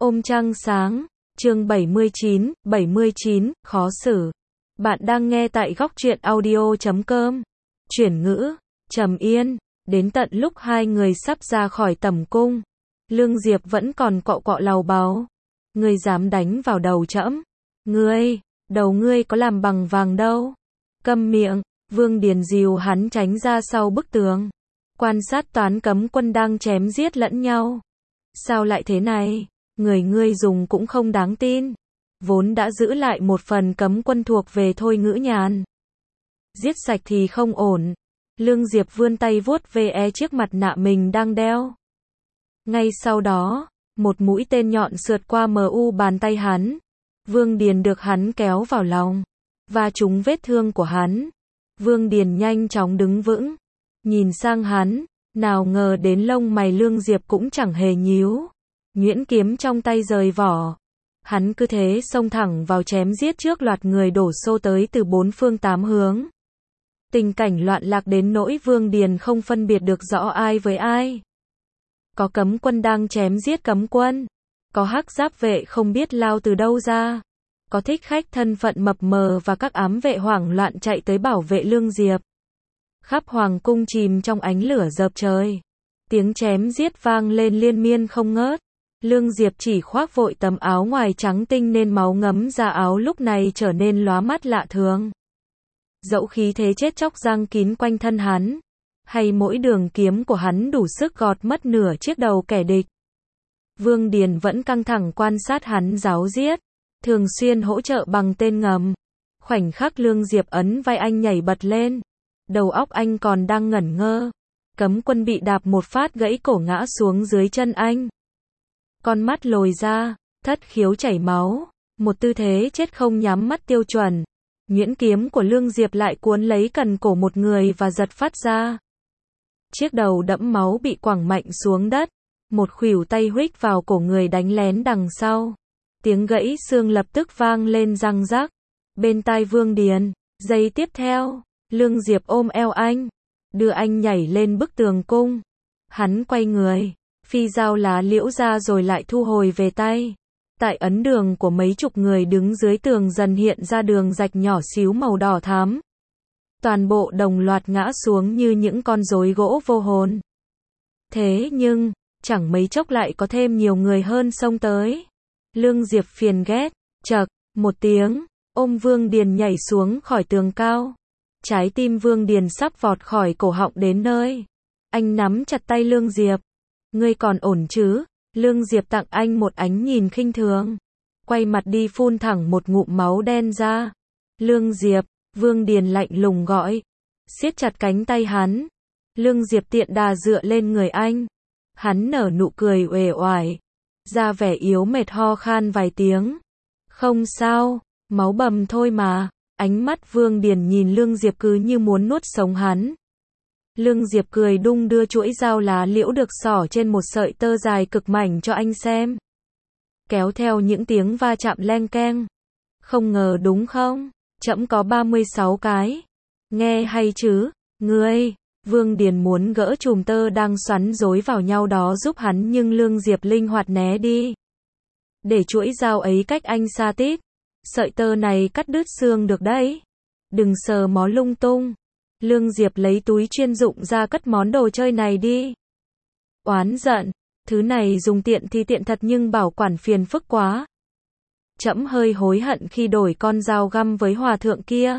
Ôm trăng sáng, chương 79, khó xử. Bạn đang nghe tại góc truyện audio.com. Chuyển ngữ, trầm yên, đến tận lúc hai người sắp ra khỏi tẩm cung. Lương Diệp vẫn còn cọ cọ lầu báu. Ngươi dám đánh vào đầu trẫm? Ngươi, đầu ngươi có làm bằng vàng đâu. Câm miệng, Vương Điền dìu hắn tránh ra sau bức tường. Quan sát toán cấm quân đang chém giết lẫn nhau. Sao lại thế này? Người ngươi dùng cũng không đáng tin. Vốn đã giữ lại một phần cấm quân thuộc về Thôi Ngữ Nhàn. Giết sạch thì không ổn. Lương Diệp vươn tay vuốt ve chiếc mặt nạ mình đang đeo. Ngay sau đó, một mũi tên nhọn sượt qua bàn tay hắn. Vương Điền được hắn kéo vào lòng, và trúng vết thương của hắn. Vương Điền nhanh chóng đứng vững, nhìn sang hắn, nào ngờ đến lông mày Lương Diệp cũng chẳng hề nhíu. Nhuyễn kiếm trong tay rời vỏ. Hắn cứ thế xông thẳng vào chém giết trước loạt người đổ xô tới từ bốn phương tám hướng. Tình cảnh loạn lạc đến nỗi Vương Điền không phân biệt được rõ ai với ai. Có cấm quân đang chém giết cấm quân. Có hắc giáp vệ không biết lao từ đâu ra. Có thích khách thân phận mập mờ và các ám vệ hoảng loạn chạy tới bảo vệ Lương Diệp. Khắp hoàng cung chìm trong ánh lửa rợp trời. Tiếng chém giết vang lên liên miên không ngớt. Lương Diệp chỉ khoác vội tấm áo ngoài trắng tinh nên máu ngấm ra áo lúc này trở nên lóa mắt lạ thường. Dẫu khí thế chết chóc giăng kín quanh thân hắn, hay mỗi đường kiếm của hắn đủ sức gọt mất nửa chiếc đầu kẻ địch. Vương Điền vẫn căng thẳng quan sát hắn giáo giết, thường xuyên hỗ trợ bằng tên ngầm. Khoảnh khắc Lương Diệp ấn vai anh nhảy bật lên, đầu óc anh còn đang ngẩn ngơ. Cấm quân bị đạp một phát gãy cổ ngã xuống dưới chân anh. Con mắt lồi ra, thất khiếu chảy máu, một tư thế chết không nhắm mắt tiêu chuẩn. Nhuyễn kiếm của Lương Diệp lại cuốn lấy cần cổ một người và giật phát ra. Chiếc đầu đẫm máu bị quẳng mạnh xuống đất, một khuỷu tay huých vào cổ người đánh lén đằng sau. Tiếng gãy xương lập tức vang lên răng rắc. Bên tai Vương Điền, giây tiếp theo, Lương Diệp ôm eo anh, đưa anh nhảy lên bức tường cung. Hắn quay người, phi dao lá liễu ra rồi lại thu hồi về tay. Tại ấn đường của mấy chục người đứng dưới tường dần hiện ra đường rạch nhỏ xíu màu đỏ thắm. Toàn bộ đồng loạt ngã xuống như những con rối gỗ vô hồn. Thế nhưng, chẳng mấy chốc lại có thêm nhiều người hơn xông tới. Lương Diệp phiền ghét, chậc, một tiếng, ôm Vương Điền nhảy xuống khỏi tường cao. Trái tim Vương Điền sắp vọt khỏi cổ họng đến nơi. Anh nắm chặt tay Lương Diệp. Ngươi còn ổn chứ? Lương Diệp tặng anh một ánh nhìn khinh thường. Quay mặt đi phun thẳng một ngụm máu đen ra. Lương Diệp, Vương Điền lạnh lùng gọi. Siết chặt cánh tay hắn. Lương Diệp tiện đà dựa lên người anh. Hắn nở nụ cười uể oải. Ra vẻ yếu mệt ho khan vài tiếng. Không sao, máu bầm thôi mà. Ánh mắt Vương Điền nhìn Lương Diệp cứ như muốn nuốt sống hắn. Lương Diệp cười đung đưa chuỗi dao lá liễu được xỏ trên một sợi tơ dài cực mảnh cho anh xem. Kéo theo những tiếng va chạm leng keng. Không ngờ đúng không? Trẫm có 36 cái. Nghe hay chứ? Ngươi, Vương Điền muốn gỡ chùm tơ đang xoắn rối vào nhau đó giúp hắn nhưng Lương Diệp linh hoạt né đi. Để chuỗi dao ấy cách anh xa tít. Sợi tơ này cắt đứt xương được đấy. Đừng sờ mó lung tung. Lương Diệp lấy túi chuyên dụng ra cất món đồ chơi này đi. Oán giận, thứ này dùng tiện thì tiện thật nhưng bảo quản phiền phức quá. Trẫm hơi hối hận khi đổi con dao găm với hòa thượng kia.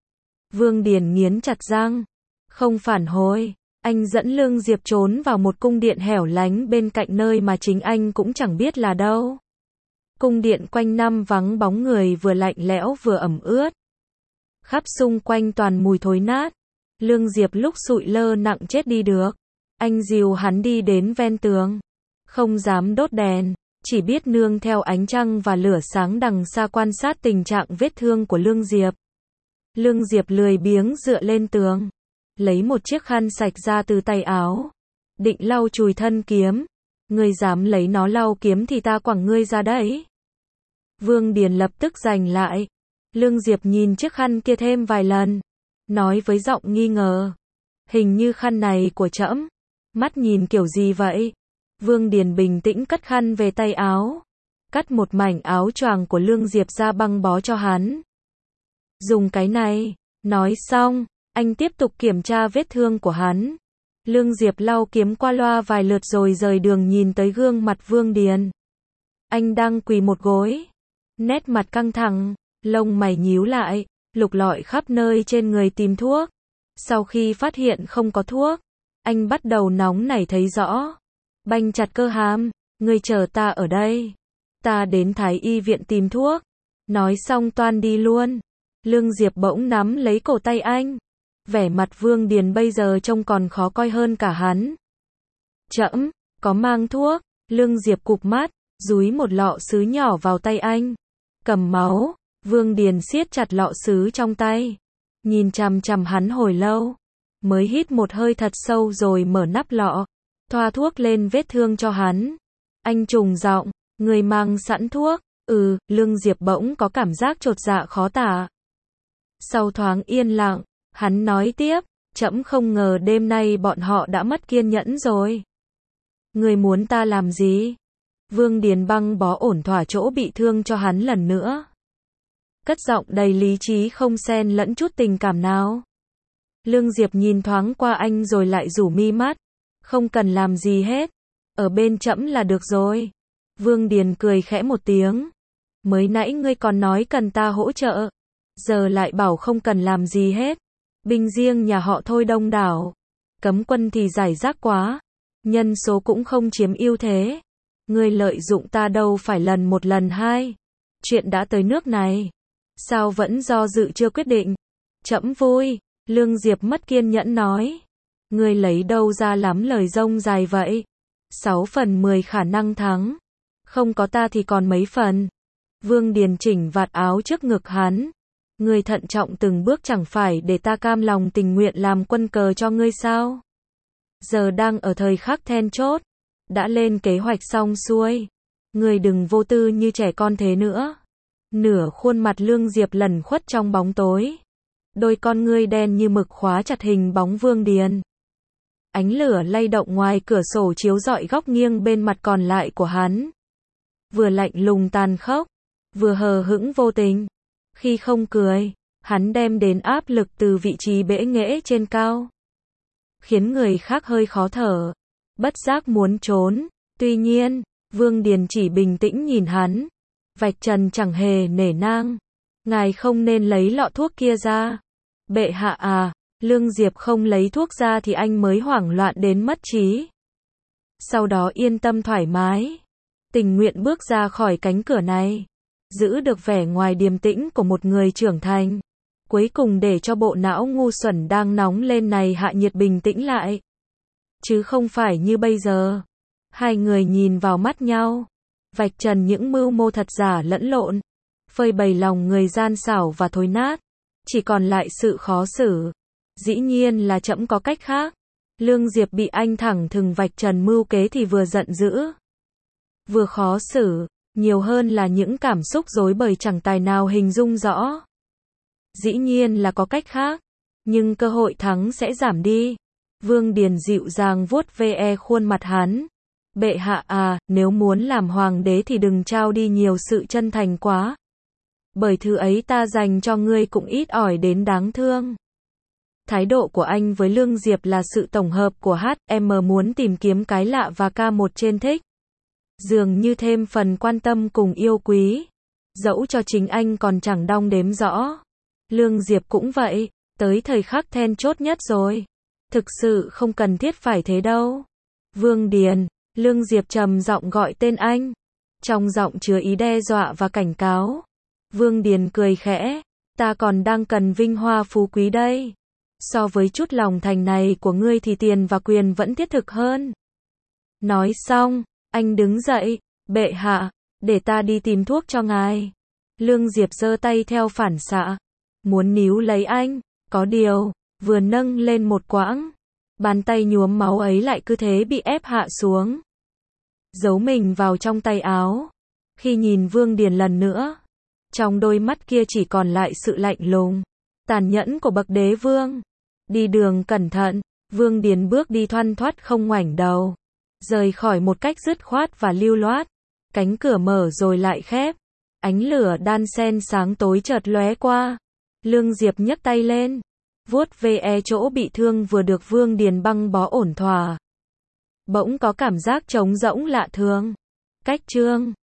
Vương Điền nghiến chặt răng, không phản hồi. Anh dẫn Lương Diệp trốn vào một cung điện hẻo lánh bên cạnh nơi mà chính anh cũng chẳng biết là đâu. Cung điện quanh năm vắng bóng người, vừa lạnh lẽo vừa ẩm ướt. Khắp xung quanh toàn mùi thối nát. Lương Diệp lúc sụi lơ nặng chết đi được. Anh dìu hắn đi đến ven tường. Không dám đốt đèn, chỉ biết nương theo ánh trăng và lửa sáng đằng xa quan sát tình trạng vết thương của Lương Diệp. Lương Diệp lười biếng dựa lên tường, lấy một chiếc khăn sạch ra từ tay áo, định lau chùi thân kiếm. Ngươi dám lấy nó lau kiếm thì ta quẳng ngươi ra đấy. Vương Điền lập tức giành lại. Lương Diệp nhìn chiếc khăn kia thêm vài lần, nói với giọng nghi ngờ. Hình như khăn này của trẫm. Mắt nhìn kiểu gì vậy? Vương Điền bình tĩnh cất khăn về tay áo. cắt một mảnh áo choàng của Lương Diệp ra băng bó cho hắn. Dùng cái này, nói xong, anh tiếp tục kiểm tra vết thương của hắn. Lương Diệp lau kiếm qua loa vài lượt rồi rời đường nhìn tới gương mặt Vương Điền. Anh đang quỳ một gối, nét mặt căng thẳng, lông mày nhíu lại, lục lọi khắp nơi trên người tìm thuốc. Sau khi phát hiện không có thuốc, anh bắt đầu nóng nảy thấy rõ. Banh chặt cơ hàm, ngươi chờ ta ở đây. Ta đến Thái y viện tìm thuốc. Nói xong toan đi luôn. Lương Diệp bỗng nắm lấy cổ tay anh. Vẻ mặt Vương Điền bây giờ trông còn khó coi hơn cả hắn. Trẫm, có mang thuốc. Lương Diệp cụp mắt, dúi một lọ sứ nhỏ vào tay anh. Cầm máu. Vương Điền siết chặt lọ sứ trong tay. Nhìn chằm chằm hắn hồi lâu. Mới hít một hơi thật sâu rồi mở nắp lọ. Thoa thuốc lên vết thương cho hắn. Anh trùng giọng, người mang sẵn thuốc. Lương Diệp bỗng có cảm giác chột dạ khó tả. Sau thoáng yên lặng, hắn nói tiếp, trẫm không ngờ đêm nay bọn họ đã mất kiên nhẫn rồi. Người muốn ta làm gì? Vương Điền băng bó ổn thỏa chỗ bị thương cho hắn lần nữa. Cất giọng đầy lý trí không xen lẫn chút tình cảm nào. Lương Diệp nhìn thoáng qua anh rồi lại rủ mi mắt. Không cần làm gì hết. Ở bên trẫm là được rồi. Vương Điền cười khẽ một tiếng. Mới nãy ngươi còn nói cần ta hỗ trợ. Giờ lại bảo không cần làm gì hết. Binh riêng nhà họ thôi đông đảo. Cấm quân thì rải rác quá. Nhân số cũng không chiếm ưu thế. Ngươi lợi dụng ta đâu phải lần một lần hai. Chuyện đã tới nước này. Sao vẫn do dự chưa quyết định? Trẫm vui. Lương Diệp mất kiên nhẫn nói. Ngươi lấy đâu ra lắm lời rông dài vậy? 6 phần 10 khả năng thắng. Không có ta thì còn mấy phần. Vương Điền chỉnh vạt áo trước ngực hắn. Ngươi thận trọng từng bước chẳng phải để ta cam lòng tình nguyện làm quân cờ cho ngươi sao? Giờ đang ở thời khắc then chốt. Đã lên kế hoạch xong xuôi. Ngươi đừng vô tư như trẻ con thế nữa. Nửa khuôn mặt Lương Diệp lẩn khuất trong bóng tối. Đôi con ngươi đen như mực khóa chặt hình bóng Vương Điền. Ánh lửa lay động ngoài cửa sổ chiếu rọi góc nghiêng bên mặt còn lại của hắn. Vừa lạnh lùng tàn khốc, vừa hờ hững vô tình. Khi không cười, hắn đem đến áp lực từ vị trí bẽ nghễ trên cao. Khiến người khác hơi khó thở, bất giác muốn trốn. Tuy nhiên, Vương Điền chỉ bình tĩnh nhìn hắn. Vạch trần chẳng hề nể nang. Ngài không nên lấy lọ thuốc kia ra. Bệ hạ à, Lương Diệp không lấy thuốc ra thì anh mới hoảng loạn đến mất trí. Sau đó yên tâm thoải mái. Tình nguyện bước ra khỏi cánh cửa này. Giữ được vẻ ngoài điềm tĩnh của một người trưởng thành. Cuối cùng để cho bộ não ngu xuẩn đang nóng lên này hạ nhiệt bình tĩnh lại. Chứ không phải như bây giờ. Hai người nhìn vào mắt nhau. Vạch trần những mưu mô thật giả lẫn lộn. Phơi bày lòng người gian xảo và thối nát. Chỉ còn lại sự khó xử. Dĩ nhiên là trẫm có cách khác. Lương Diệp bị anh thẳng thừng vạch trần mưu kế thì vừa giận dữ, vừa khó xử, nhiều hơn là những cảm xúc rối bời chẳng tài nào hình dung rõ. Dĩ nhiên là có cách khác, nhưng cơ hội thắng sẽ giảm đi. Vương Điền dịu dàng vuốt ve khuôn mặt hắn. Bệ hạ à, nếu muốn làm hoàng đế thì đừng trao đi nhiều sự chân thành quá. Bởi thứ ấy ta dành cho ngươi cũng ít ỏi đến đáng thương. Thái độ của anh với Lương Diệp là sự tổng hợp của HM muốn tìm kiếm cái lạ và K1 trên thích. Dường như thêm phần quan tâm cùng yêu quý. Dẫu cho chính anh còn chẳng đong đếm rõ. Lương Diệp cũng vậy, tới thời khắc then chốt nhất rồi. Thực sự không cần thiết phải thế đâu. Vương Điền, Lương Diệp trầm giọng gọi tên anh. Trong giọng chứa ý đe dọa và cảnh cáo. Vương Điền cười khẽ, ta còn đang cần vinh hoa phú quý đây. So với chút lòng thành này của ngươi thì tiền và quyền vẫn thiết thực hơn. Nói xong, anh đứng dậy, bệ hạ, để ta đi tìm thuốc cho ngài. Lương Diệp giơ tay theo phản xạ, muốn níu lấy anh, có điều, vừa nâng lên một quãng, bàn tay nhuốm máu ấy lại cứ thế bị ép hạ xuống. Giấu mình vào trong tay áo. Khi nhìn Vương Điền lần nữa, trong đôi mắt kia chỉ còn lại sự lạnh lùng, tàn nhẫn của bậc đế vương. Đi đường cẩn thận, Vương Điền bước đi thoăn thoắt không ngoảnh đầu, rời khỏi một cách dứt khoát và lưu loát. Cánh cửa mở rồi lại khép. Ánh lửa đan xen sáng tối chợt lóe qua. Lương Diệp nhấc tay lên, vuốt ve chỗ bị thương vừa được Vương Điền băng bó ổn thỏa. Bỗng có cảm giác trống rỗng lạ thường. Cách chương